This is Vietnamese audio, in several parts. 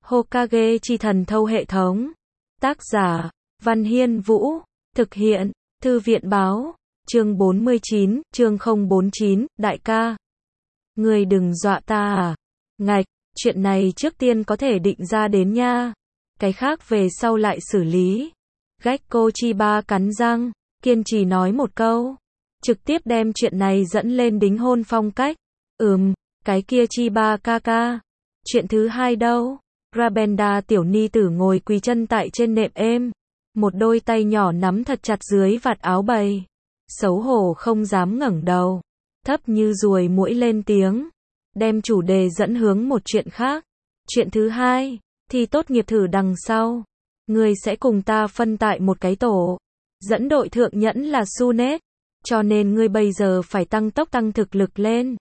Hokage chi thần thâu hệ thống. Tác giả, Văn Hiên Vũ. Thực hiện, Thư viện báo. Chương 49, chương 049, đại ca. Ngươi đừng dọa ta à. Ngạch, chuyện này trước tiên có thể định ra đến nha. Cái khác về sau lại xử lý. Gekko Chiba cắn răng, kiên trì nói một câu. Trực tiếp đem chuyện này dẫn lên đính hôn phong cách. Cái kia Chiba ca ca. Chuyện thứ hai đâu? Rabenda tiểu ni tử ngồi quỳ chân tại trên nệm êm. Một đôi tay nhỏ nắm thật chặt dưới vạt áo bày. Xấu hổ không dám ngẩng đầu. Thấp như ruồi muỗi lên tiếng. Đem chủ đề dẫn hướng một chuyện khác. Chuyện thứ hai, thi tốt nghiệp thử đằng sau. Ngươi sẽ cùng ta phân tại một cái tổ. Dẫn đội thượng nhẫn là Sunet. Cho nên ngươi bây giờ phải tăng tốc tăng thực lực lên.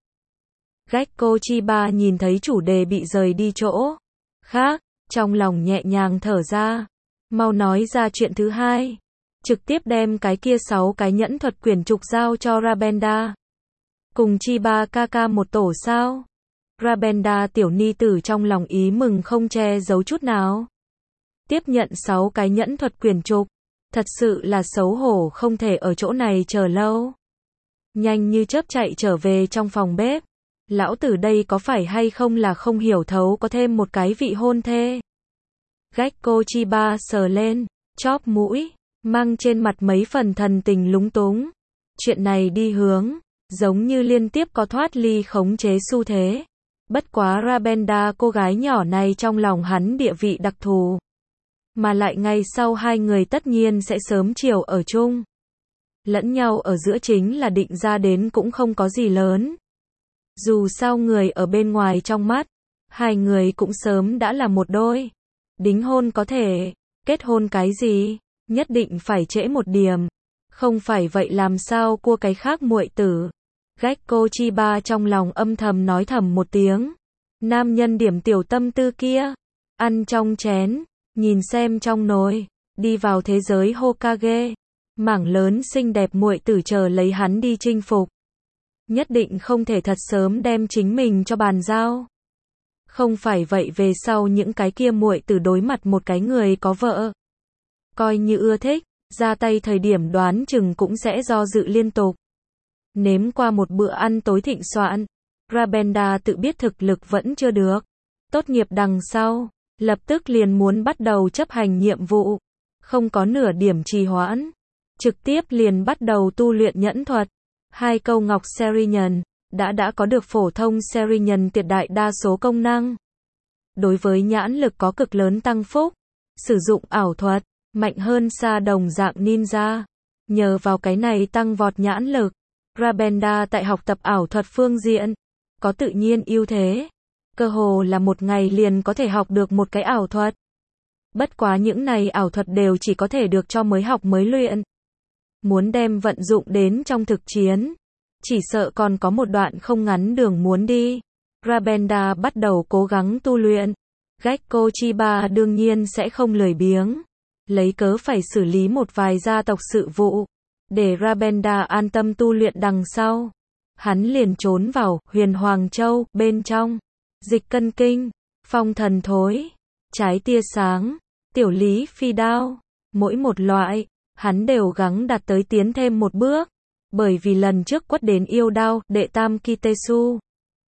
Gekko Chiba nhìn thấy chủ đề bị rời đi chỗ khác, trong lòng nhẹ nhàng thở ra. Mau nói ra chuyện thứ hai. Trực tiếp đem cái kia 6 cái nhẫn thuật quyển trục giao cho Rabenda. Cùng Chiba ca ca một tổ sao? Rabenda tiểu ni tử trong lòng ý mừng không che giấu chút nào. Tiếp nhận 6 cái nhẫn thuật quyển trục. Thật sự là xấu hổ không thể ở chỗ này chờ lâu. Nhanh như chớp chạy trở về trong phòng bếp. Lão tử đây có phải hay không là không hiểu thấu có thêm một cái vị hôn thê. Gekko Chiba sờ lên, chóp mũi, mang trên mặt mấy phần thần tình lúng túng. Chuyện này đi hướng, giống như liên tiếp có thoát ly khống chế xu thế. Bất quá Rabenda cô gái nhỏ này trong lòng hắn địa vị đặc thù. Mà lại ngày sau hai người tất nhiên sẽ sớm chiều ở chung. Lẫn nhau ở giữa chính là định ra đến cũng không có gì lớn. Dù sao người ở bên ngoài trong mắt, hai người cũng sớm đã là một đôi. Đính hôn có thể, kết hôn cái gì, nhất định phải trễ một điểm. Không phải vậy làm sao cua cái khác muội tử. Gekko Chiba trong lòng âm thầm nói thầm một tiếng. Nam nhân điểm tiểu tâm tư kia, ăn trong chén, nhìn xem trong nồi, đi vào thế giới Hokage. Mảng lớn xinh đẹp muội tử chờ lấy hắn đi chinh phục. Nhất định không thể thật sớm đem chính mình cho bàn giao. Không phải vậy về sau những cái kia muội tử đối mặt một cái người có vợ. Coi như ưa thích, ra tay thời điểm đoán chừng cũng sẽ do dự liên tục. Nếm qua một bữa ăn tối thịnh soạn, Rabenda tự biết thực lực vẫn chưa được. Tốt nghiệp đằng sau, lập tức liền muốn bắt đầu chấp hành nhiệm vụ. Không có nửa điểm trì hoãn. Trực tiếp liền bắt đầu tu luyện nhẫn thuật. 2 câu ngọc Serinhân, đã có được phổ thông Serinhân tuyệt đại đa số công năng. Đối với nhãn lực có cực lớn tăng phúc. Sử dụng ảo thuật, mạnh hơn xa đồng dạng ninja. Nhờ vào cái này tăng vọt nhãn lực. Rabenda tại học tập ảo thuật phương diện, có tự nhiên ưu thế. Cơ hồ là một ngày liền có thể học được một cái ảo thuật. Bất quá những này ảo thuật đều chỉ có thể được cho mới học mới luyện. Muốn đem vận dụng đến trong thực chiến, chỉ sợ còn có một đoạn không ngắn đường muốn đi. Rabenda bắt đầu cố gắng tu luyện. Gekko Chiba đương nhiên sẽ không lười biếng. Lấy cớ phải xử lý một vài gia tộc sự vụ. Để Rabenda an tâm tu luyện đằng sau. Hắn liền trốn vào Huyền Hoàng Châu bên trong. Dịch cân kinh, phong thần thối, trái tia sáng, tiểu lý phi đao. Mỗi một loại, hắn đều gắng đạt tới tiến thêm một bước. Bởi vì lần trước quất đến yêu đao, đệ tam Kitesu.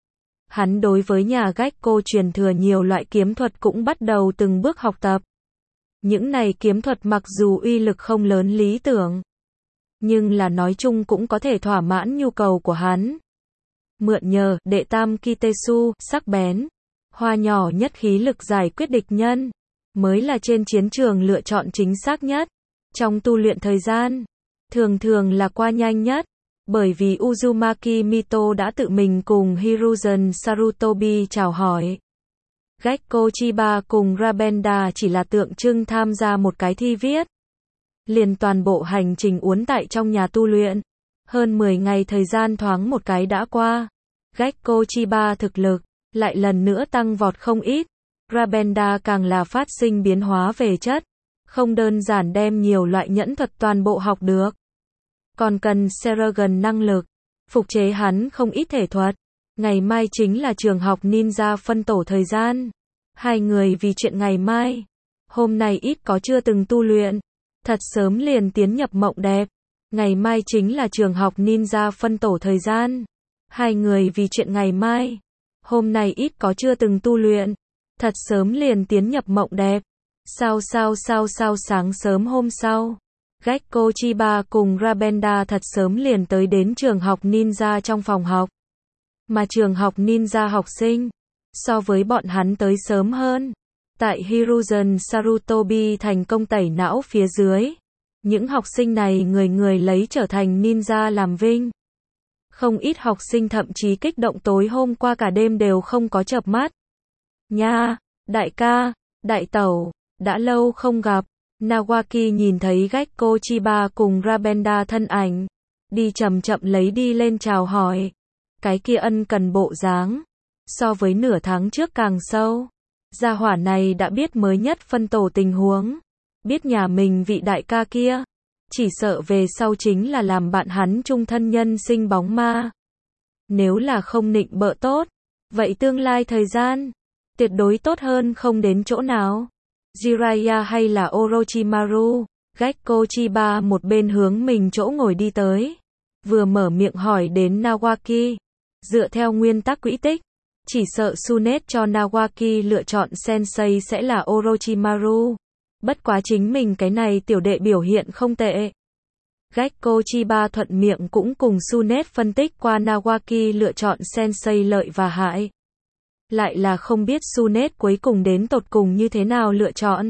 Hắn đối với nhà Gekko truyền thừa nhiều loại kiếm thuật cũng bắt đầu từng bước học tập. Những này kiếm thuật mặc dù uy lực không lớn lý tưởng, nhưng là nói chung cũng có thể thỏa mãn nhu cầu của hắn. Mượn nhờ, đệ tam Kitesu, sắc bén, hoa nhỏ nhất khí lực giải quyết địch nhân, mới là trên chiến trường lựa chọn chính xác nhất. Trong tu luyện thời gian, thường là qua nhanh nhất, bởi vì Uzumaki Mito đã tự mình cùng Hiruzen Sarutobi chào hỏi. Gekko Chiba cùng Rabenda chỉ là tượng trưng tham gia một cái thi viết. Liền toàn bộ hành trình uốn tại trong nhà tu luyện. Hơn 10 ngày thời gian thoáng một cái đã qua. Gekko Chiba thực lực, lại lần nữa tăng vọt không ít. Rabenda càng là phát sinh biến hóa về chất. Không đơn giản đem nhiều loại nhẫn thuật toàn bộ học được. Còn cần Seragon năng lực. Phục chế hắn không ít thể thuật. Ngày mai chính là trường học ninja phân tổ thời gian. Hai người vì chuyện ngày mai, hôm nay ít có chưa từng tu luyện, thật sớm liền tiến nhập mộng đẹp. Ngày mai chính là trường học ninja phân tổ thời gian. Hai người vì chuyện ngày mai, hôm nay ít có chưa từng tu luyện, thật sớm liền tiến nhập mộng đẹp. Sao sáng sớm hôm sau, Gekko Chiba cùng Rabenda thật sớm liền tới đến trường học ninja trong phòng học. Mà trường học ninja học sinh, so với bọn hắn tới sớm hơn. Tại Hiruzen Sarutobi thành công tẩy não phía dưới. Những học sinh này người người lấy trở thành ninja làm vinh. Không ít học sinh thậm chí kích động tối hôm qua cả đêm đều không có chợp mắt. Nha, đại ca, đại tẩu, đã lâu không gặp. Nawaki nhìn thấy Gekko Chiba cùng Rabenda thân ảnh, đi chậm chậm lấy đi lên chào hỏi. Cái kia ân cần bộ dáng, so với nửa tháng trước càng sâu. Gia hỏa này đã biết mới nhất phân tổ tình huống, biết nhà mình vị đại ca kia, chỉ sợ về sau chính là làm bạn hắn chung thân nhân sinh bóng ma. Nếu là không nịnh bợ tốt, vậy tương lai thời gian, tuyệt đối tốt hơn không đến chỗ nào. Jiraiya hay là Orochimaru, Gekko Chiba một bên hướng mình chỗ ngồi đi tới, vừa mở miệng hỏi đến Nawaki. Dựa theo nguyên tắc quỹ tích, chỉ sợ Tsunade cho Nawaki lựa chọn sensei sẽ là Orochimaru. Bất quá chính mình cái này tiểu đệ biểu hiện không tệ. Gekko Chiba thuận miệng cũng cùng Tsunade phân tích qua Nawaki lựa chọn sensei lợi và hại. Lại là không biết Tsunade cuối cùng đến tột cùng như thế nào lựa chọn.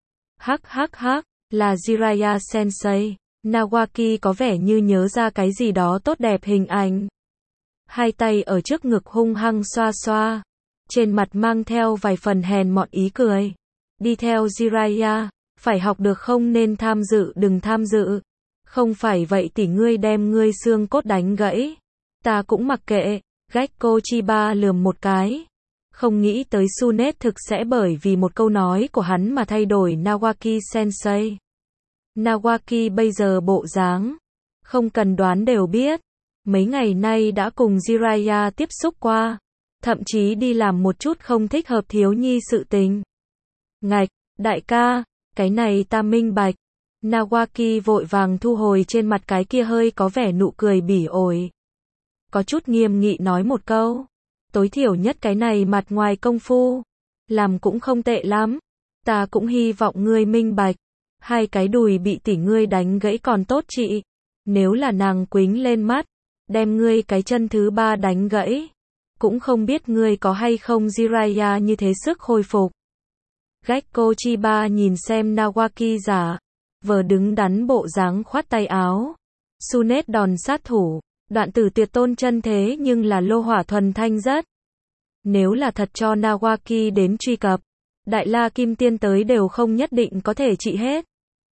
Là Jiraiya sensei. Nawaki có vẻ như nhớ ra cái gì đó tốt đẹp hình ảnh. Hai tay ở trước ngực hung hăng xoa xoa, trên mặt mang theo vài phần hèn mọn ý cười. Đi theo Jiraiya, phải học được không nên tham dự đừng tham dự. Không phải vậy tỷ ngươi đem ngươi xương cốt đánh gãy. Ta cũng mặc kệ, Gekko Chiba lườm một cái. Không nghĩ tới Tsunade thực sẽ bởi vì một câu nói của hắn mà thay đổi Nawaki sensei. Nawaki bây giờ bộ dáng, không cần đoán đều biết. Mấy ngày nay đã cùng Jiraiya tiếp xúc qua, thậm chí đi làm một chút không thích hợp thiếu nhi sự tình. Ngạch, đại ca, cái này ta minh bạch. Nawaki vội vàng thu hồi trên mặt cái kia hơi có vẻ nụ cười bỉ ổi. Có chút nghiêm nghị nói một câu. Tối thiểu nhất cái này mặt ngoài công phu, làm cũng không tệ lắm. Ta cũng hy vọng ngươi minh bạch. Hai cái đùi bị tỷ ngươi đánh gãy còn tốt chị. Nếu là nàng quính lên mắt, đem ngươi cái chân thứ ba đánh gãy. Cũng không biết ngươi có hay không Jiraiya như thế sức hồi phục. Gekko Chiba nhìn xem Nawaki giả vờ đứng đắn bộ dáng khoát tay áo. Tsunade đòn sát thủ, đoạn tử tuyệt tôn chân thế nhưng là lô hỏa thuần thanh rất. Nếu là thật cho Nawaki đến truy cập, Đại La Kim Tiên tới đều không nhất định có thể trị hết.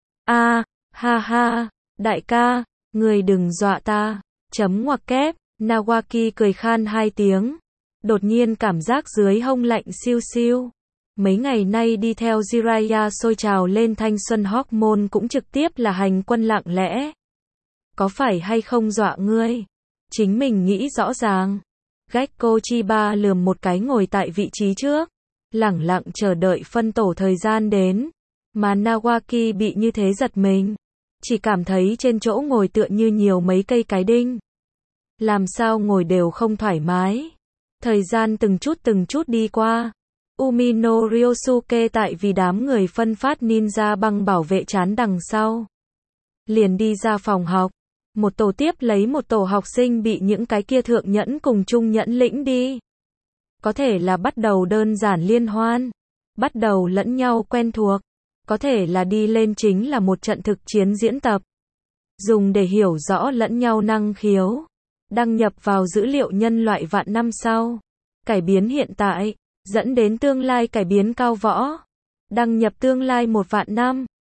Ha, đại ca, người đừng dọa ta. Chấm ngoặc kép, Nawaki cười khan hai tiếng. Đột nhiên cảm giác dưới hông lạnh siêu siêu. Mấy ngày nay đi theo Jiraiya sôi trào lên thanh xuân hormone cũng trực tiếp là hành quân lặng lẽ. Có phải hay không dọa ngươi? Chính mình nghĩ rõ ràng. Gekko Chiba lườm một cái ngồi tại vị trí trước, lẳng lặng chờ đợi phân tổ thời gian đến. Mà Nawaki bị như thế giật mình, chỉ cảm thấy trên chỗ ngồi tựa như nhiều mấy cây cái đinh. Làm sao ngồi đều không thoải mái. Thời gian từng chút đi qua. Umino Ryosuke tại vì đám người phân phát ninja băng bảo vệ trán đằng sau. Liền đi ra phòng học. Một tổ tiếp lấy một tổ học sinh bị những cái kia thượng nhẫn cùng trung nhẫn lĩnh đi. Có thể là bắt đầu đơn giản liên hoan. Bắt đầu lẫn nhau quen thuộc. Có thể là đi lên chính là một trận thực chiến diễn tập. Dùng để hiểu rõ lẫn nhau năng khiếu. Đăng nhập vào dữ liệu nhân loại vạn năm sau. Cải biến hiện tại, dẫn đến tương lai cải biến cao võ. Đăng nhập tương lai 1 vạn năm.